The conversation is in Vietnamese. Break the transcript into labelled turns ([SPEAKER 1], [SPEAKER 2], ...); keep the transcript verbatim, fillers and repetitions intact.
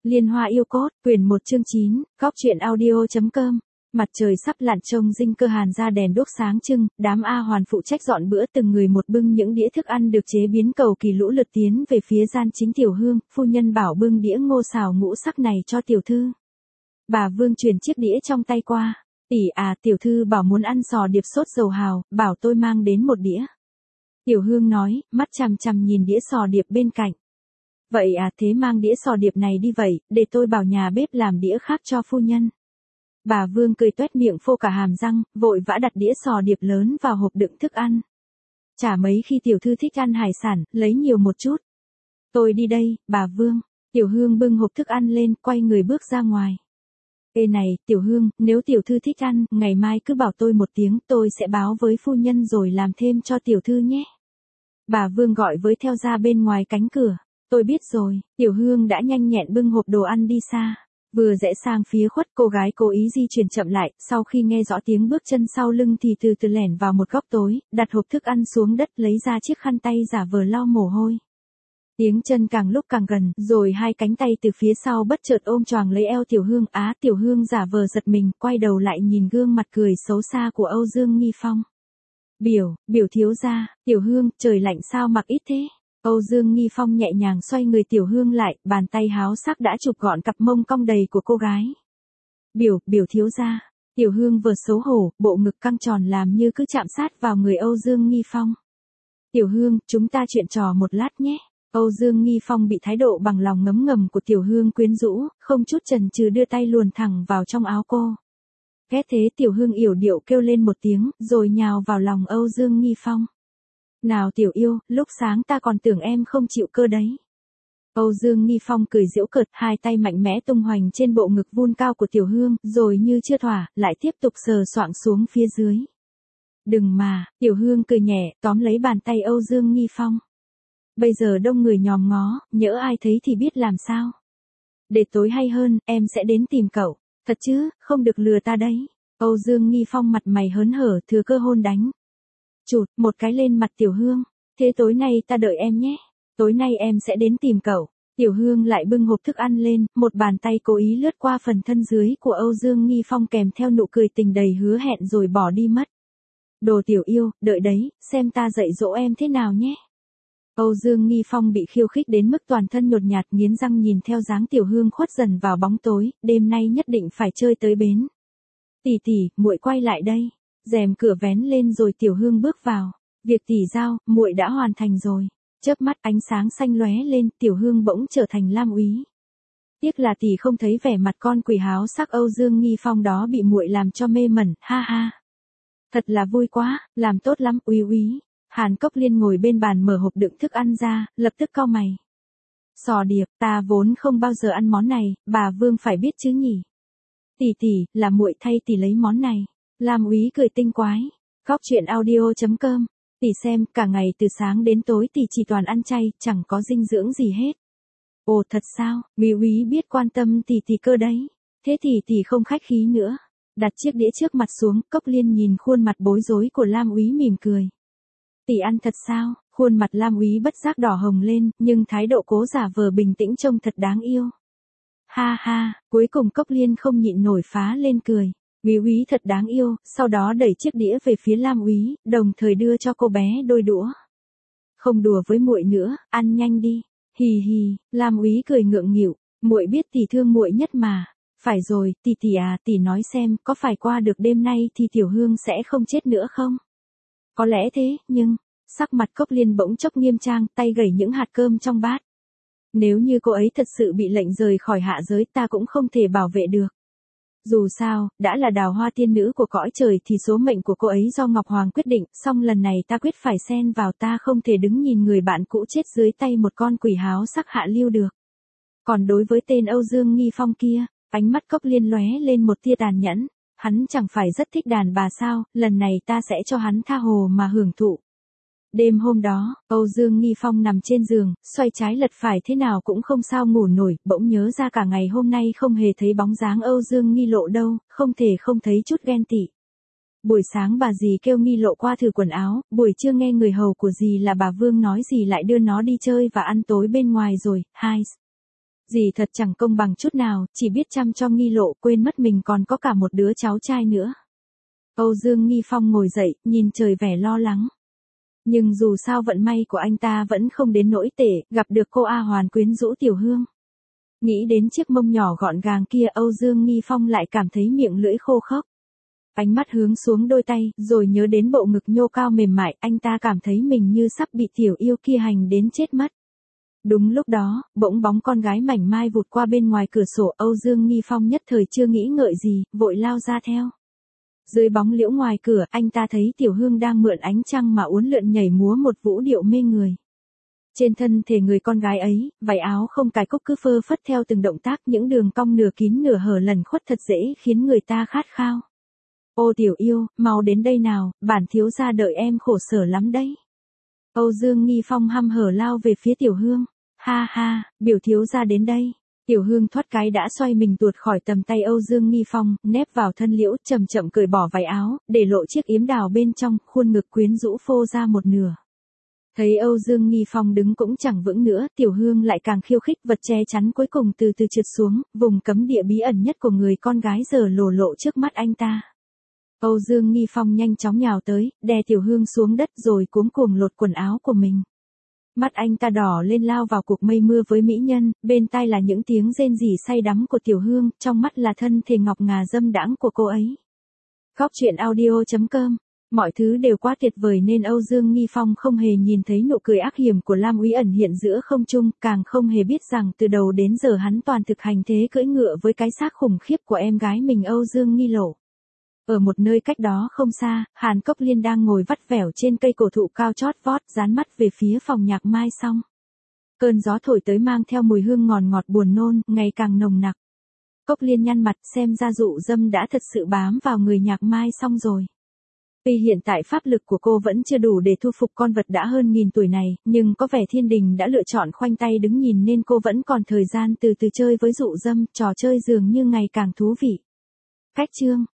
[SPEAKER 1] Liên Hoa yêu cốt, quyển một chương chín, góc truyện audio.com. Mặt trời sắp lặn trông Dinh Cơ Hàn ra đèn đuốc sáng trưng, đám A Hoàn phụ trách dọn bữa từng người một bưng những đĩa thức ăn được chế biến cầu kỳ lũ lượt tiến về phía gian chính Tiểu Hương, phu nhân bảo bưng đĩa ngô xào ngũ sắc này cho tiểu thư. Bà Vương chuyển chiếc đĩa trong tay qua, tỷ à tiểu thư bảo muốn ăn sò điệp sốt dầu hào, bảo tôi mang đến một đĩa. Tiểu Hương nói, mắt chằm chằm nhìn đĩa sò điệp bên cạnh. Vậy à thế mang đĩa sò điệp này đi vậy, để tôi bảo nhà bếp làm đĩa khác cho phu nhân. Bà Vương cười toét miệng phô cả hàm răng, vội vã đặt đĩa sò điệp lớn vào hộp đựng thức ăn. Chả mấy khi tiểu thư thích ăn hải sản, lấy nhiều một chút. Tôi đi đây, bà Vương. Tiểu Hương bưng hộp thức ăn lên, quay người bước ra ngoài. Ê này, Tiểu Hương, nếu tiểu thư thích ăn, ngày mai cứ bảo tôi một tiếng, tôi sẽ báo với phu nhân rồi làm thêm cho tiểu thư nhé. Bà Vương gọi với theo ra bên ngoài cánh cửa. Tôi biết rồi, Tiểu Hương đã nhanh nhẹn bưng hộp đồ ăn đi xa. Vừa rẽ sang phía khuất, cô gái cố ý di chuyển chậm lại, sau khi nghe rõ tiếng bước chân sau lưng thì từ từ lẻn vào một góc tối, đặt hộp thức ăn xuống đất lấy ra chiếc khăn tay giả vờ lau mồ hôi. Tiếng chân càng lúc càng gần, rồi hai cánh tay từ phía sau bất chợt ôm choàng lấy eo Tiểu Hương. Á, Tiểu Hương giả vờ giật mình, quay đầu lại nhìn gương mặt cười xấu xa của Âu Dương Nghi Phong. Biểu, biểu thiếu gia, Tiểu Hương, trời lạnh sao mặc ít thế? Âu Dương Nghi Phong nhẹ nhàng xoay người Tiểu Hương lại, bàn tay háo sắc đã chụp gọn cặp mông cong đầy của cô gái. Biểu, biểu thiếu gia. Tiểu Hương vừa xấu hổ, bộ ngực căng tròn làm như cứ chạm sát vào người Âu Dương Nghi Phong. Tiểu Hương, chúng ta chuyện trò một lát nhé. Âu Dương Nghi Phong bị thái độ bằng lòng ngấm ngầm của Tiểu Hương quyến rũ, không chút chần chừ đưa tay luồn thẳng vào trong áo cô. Ghét thế Tiểu Hương yểu điệu kêu lên một tiếng, rồi nhào vào lòng Âu Dương Nghi Phong. Nào Tiểu yêu, lúc sáng ta còn tưởng em không chịu cơ đấy. Âu Dương Nghi Phong cười giễu cợt, hai tay mạnh mẽ tung hoành trên bộ ngực vun cao của Tiểu Hương, rồi như chưa thỏa, lại tiếp tục sờ soạng xuống phía dưới. Đừng mà, Tiểu Hương cười nhẹ, tóm lấy bàn tay Âu Dương Nghi Phong. Bây giờ đông người nhòm ngó, nhỡ ai thấy thì biết làm sao. Để tối hay hơn, em sẽ đến tìm cậu. Thật chứ, không được lừa ta đấy. Âu Dương Nghi Phong mặt mày hớn hở, thừa cơ hôn đánh. Chụt, một cái lên mặt Tiểu Hương. Thế tối nay ta đợi em nhé. Tối nay em sẽ đến tìm cậu. Tiểu Hương lại bưng hộp thức ăn lên, một bàn tay cố ý lướt qua phần thân dưới của Âu Dương Nghi Phong kèm theo nụ cười tình đầy hứa hẹn rồi bỏ đi mất. Đồ Tiểu yêu, đợi đấy, xem ta dạy dỗ em thế nào nhé. Âu Dương Nghi Phong bị khiêu khích đến mức toàn thân nhột nhạt, nghiến răng nhìn theo dáng Tiểu Hương khuất dần vào bóng tối, đêm nay nhất định phải chơi tới bến. Tỷ tỷ, muội quay lại đây. Rèm cửa vén lên rồi Tiểu Hương bước vào. Việc tỷ giao, muội đã hoàn thành rồi. Chớp mắt ánh sáng xanh lóe lên, Tiểu Hương bỗng trở thành Lam Úy. Tiếc là tỷ không thấy vẻ mặt con quỷ háo sắc Âu Dương Nghi Phong đó bị muội làm cho mê mẩn, ha ha. Thật là vui quá, làm tốt lắm, úy úy. Hàn Cốc Liên ngồi bên bàn mở hộp đựng thức ăn ra, lập tức cau mày. Sò điệp, ta vốn không bao giờ ăn món này, bà Vương phải biết chứ nhỉ. Tỷ tỷ, là muội thay tỷ lấy món này. Lam Úy cười tinh quái. Góc truyện audio.com. Tỷ xem, cả ngày từ sáng đến tối tỷ chỉ toàn ăn chay, chẳng có dinh dưỡng gì hết. Ồ thật sao, Úy Úy biết quan tâm tỷ tỷ cơ đấy. Thế thì tỷ không khách khí nữa. Đặt chiếc đĩa trước mặt xuống, Cốc Liên nhìn khuôn mặt bối rối của Lam Úy mỉm cười. Tỷ ăn thật sao? Khuôn mặt Lam Úy bất giác đỏ hồng lên, nhưng thái độ cố giả vờ bình tĩnh trông thật đáng yêu. Ha ha, cuối cùng Cốc Liên không nhịn nổi phá lên cười. Úy Úy thật đáng yêu, sau đó đẩy chiếc đĩa về phía Lam Úy, đồng thời đưa cho cô bé đôi đũa. Không đùa với muội nữa, ăn nhanh đi. Hì hì, Lam Úy cười ngượng nghịu, muội biết tỷ thương muội nhất mà. Phải rồi, tỷ tỷ à, tỷ nói xem, có phải qua được đêm nay thì Tiểu Hương sẽ không chết nữa không? Có lẽ thế, nhưng, sắc mặt Cốc Liên bỗng chốc nghiêm trang, tay gẩy những hạt cơm trong bát. Nếu như cô ấy thật sự bị lệnh rời khỏi hạ giới ta cũng không thể bảo vệ được. Dù sao, đã là đào hoa tiên nữ của cõi trời thì số mệnh của cô ấy do Ngọc Hoàng quyết định, song lần này ta quyết phải xen vào, ta không thể đứng nhìn người bạn cũ chết dưới tay một con quỷ háo sắc hạ lưu được. Còn đối với tên Âu Dương Nghi Phong kia, ánh mắt Cốc Liên lóe lên một tia tàn nhẫn. Hắn chẳng phải rất thích đàn bà sao, lần này ta sẽ cho hắn tha hồ mà hưởng thụ. Đêm hôm đó, Âu Dương Nghi Phong nằm trên giường, xoay trái lật phải thế nào cũng không sao ngủ nổi, bỗng nhớ ra cả ngày hôm nay không hề thấy bóng dáng Âu Dương Nghi Lộ đâu, không thể không thấy chút ghen tị. Buổi sáng bà dì kêu Nghi Lộ qua thử quần áo, buổi trưa nghe người hầu của dì là bà Vương nói dì lại đưa nó đi chơi và ăn tối bên ngoài rồi, hai. Dì thật chẳng công bằng chút nào, chỉ biết chăm cho Nghi Lộ, quên mất mình còn có cả một đứa cháu trai nữa. Âu Dương Nghi Phong ngồi dậy, nhìn trời vẻ lo lắng. Nhưng dù sao vận may của anh ta vẫn không đến nỗi tệ, gặp được cô A Hoàn quyến rũ Tiểu Hương. Nghĩ đến chiếc mông nhỏ gọn gàng kia, Âu Dương Nghi Phong lại cảm thấy miệng lưỡi khô khốc. Ánh mắt hướng xuống đôi tay, rồi nhớ đến bộ ngực nhô cao mềm mại, anh ta cảm thấy mình như sắp bị tiểu yêu kia hành đến chết mất. Đúng lúc đó, bỗng bóng con gái mảnh mai vụt qua bên ngoài cửa sổ, Âu Dương Nghi Phong nhất thời chưa nghĩ ngợi gì, vội lao ra theo. Dưới bóng liễu ngoài cửa, anh ta thấy Tiểu Hương đang mượn ánh trăng mà uốn lượn nhảy múa một vũ điệu mê người. Trên thân thể người con gái ấy, váy áo không cài cúc cứ phơ phất theo từng động tác, những đường cong nửa kín nửa hở lẩn khuất thật dễ khiến người ta khát khao. Ô tiểu yêu, mau đến đây nào, bản thiếu gia đợi em khổ sở lắm đấy. Âu Dương Nghi Phong hăm hở lao về phía Tiểu Hương. Ha ha, biểu thiếu gia đến đây. Tiểu Hương thoát cái đã xoay mình tuột khỏi tầm tay Âu Dương Nghi Phong, nép vào thân liễu, chậm chậm cởi bỏ váy áo, để lộ chiếc yếm đào bên trong, khuôn ngực quyến rũ phô ra một nửa. Thấy Âu Dương Nghi Phong đứng cũng chẳng vững nữa, Tiểu Hương lại càng khiêu khích, vật che chắn cuối cùng từ từ trượt xuống, vùng cấm địa bí ẩn nhất của người con gái giờ lồ lộ trước mắt anh ta. Âu Dương Nghi Phong nhanh chóng nhào tới, đè Tiểu Hương xuống đất rồi cuống cuồng lột quần áo của mình. Mắt anh ta đỏ lên lao vào cuộc mây mưa với mỹ nhân, bên tai là những tiếng rên rỉ say đắm của Tiểu Hương, trong mắt là thân thể ngọc ngà dâm đãng của cô ấy. Góc truyện audio chấm com. Mọi thứ đều quá tuyệt vời nên Âu Dương Nghi Phong không hề nhìn thấy nụ cười ác hiểm của Lam Úy ẩn hiện giữa không trung, càng không hề biết rằng từ đầu đến giờ hắn toàn thực hành thế cưỡi ngựa với cái xác khủng khiếp của em gái mình Âu Dương Nghi Lộ. Ở một nơi cách đó không xa, Hàn Cốc Liên đang ngồi vắt vẻo trên cây cổ thụ cao chót vót, dán mắt về phía phòng nhạc Mai Song. Cơn gió thổi tới mang theo mùi hương ngọt ngọt buồn nôn, ngày càng nồng nặc. Cốc Liên nhăn mặt, xem ra dụ dâm đã thật sự bám vào người nhạc Mai Song rồi. Tuy hiện tại pháp lực của cô vẫn chưa đủ để thu phục con vật đã hơn nghìn tuổi này, nhưng có vẻ thiên đình đã lựa chọn khoanh tay đứng nhìn nên cô vẫn còn thời gian từ từ chơi với dụ dâm, trò chơi dường như ngày càng thú vị. Cách chương